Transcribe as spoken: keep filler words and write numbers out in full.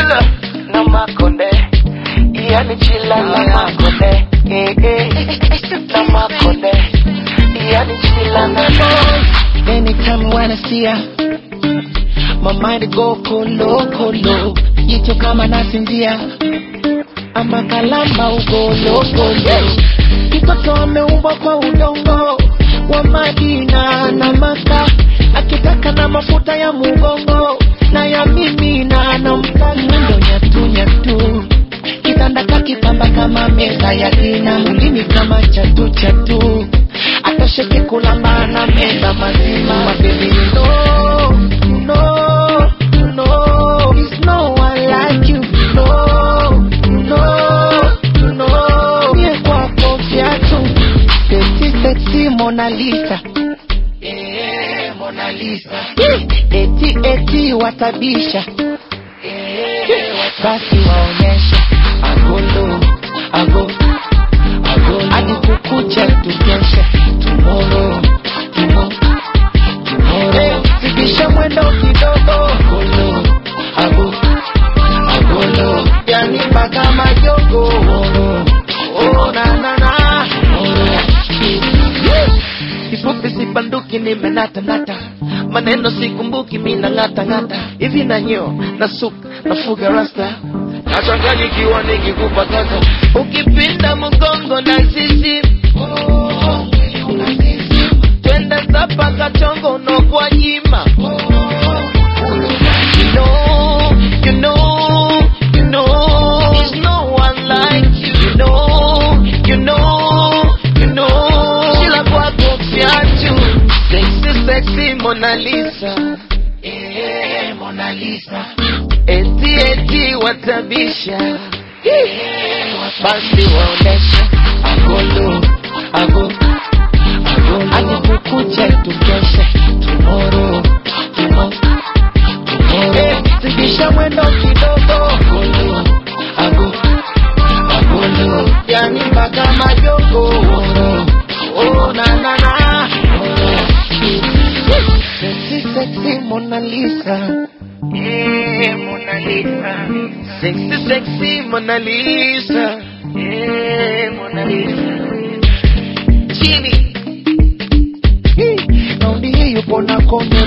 chilla na makonde, yani chilla na makonde, eh eh, na makonde, yani chilla na makonde. Anytime when I see ya, my mind go kolo kolo. Jicho kama nasinzia, ama kalamba ugolo golo. Mtoto ameumbwa kwa udongo wa Madina na Maka, akitaka na mafuta ya mugongo na ya mimi na nampa mwendo nyatu nyatu. Kitanda kakipamba kama meza ya dina, ulimi kama chatu chatu, atasheke kulamba na meza mazima. My baby, you know, no, no, there's no one like you. No, no, no, nie kwako viatu. Sexy, sexy Mona Lisa, eh, Mona Lisa. Eti, eti watabisha, eh, basi waonyesha. Agolo, ago, agolo. Hadi kukucha tukesha. Tomorrow, tomorrow, tomorrow. Zidisha mwendo kidogo. Agolo, ago, agolo. Yani mpaka majogo. Oh na na na. Kifupi sipanduki nimenata nata, maneno sikumbuki mina ngata ngata. Hivi na nyo, na suka, na fuga rasta, nachanganyikiwa nikikupa kata. Ukipinda mgongo na sisi, twende zapa kachongo no kwa jima. You know, you know, you know, there's no one like you. You know, you know, you know, shila kwa kofiatu. Sexy, sexy Mona Lisa, eh, Mona Lisa. Eti, eti watabisha, basi waonesha. Agolo, ago, agolo. Hadi kukucha tukesha. Tomorrow, tomorrow, tomorrow. Zidisha mwendo kidogo. Agolo, ago, agolo. Yani mpaka majogo. Oh na na na. Sexy, sexy Mona Lisa, eh, Mona Lisa. Sexy, sexy Mona Lisa, eh, Mona Lisa. Jimmy, naundi hii yupo na kono.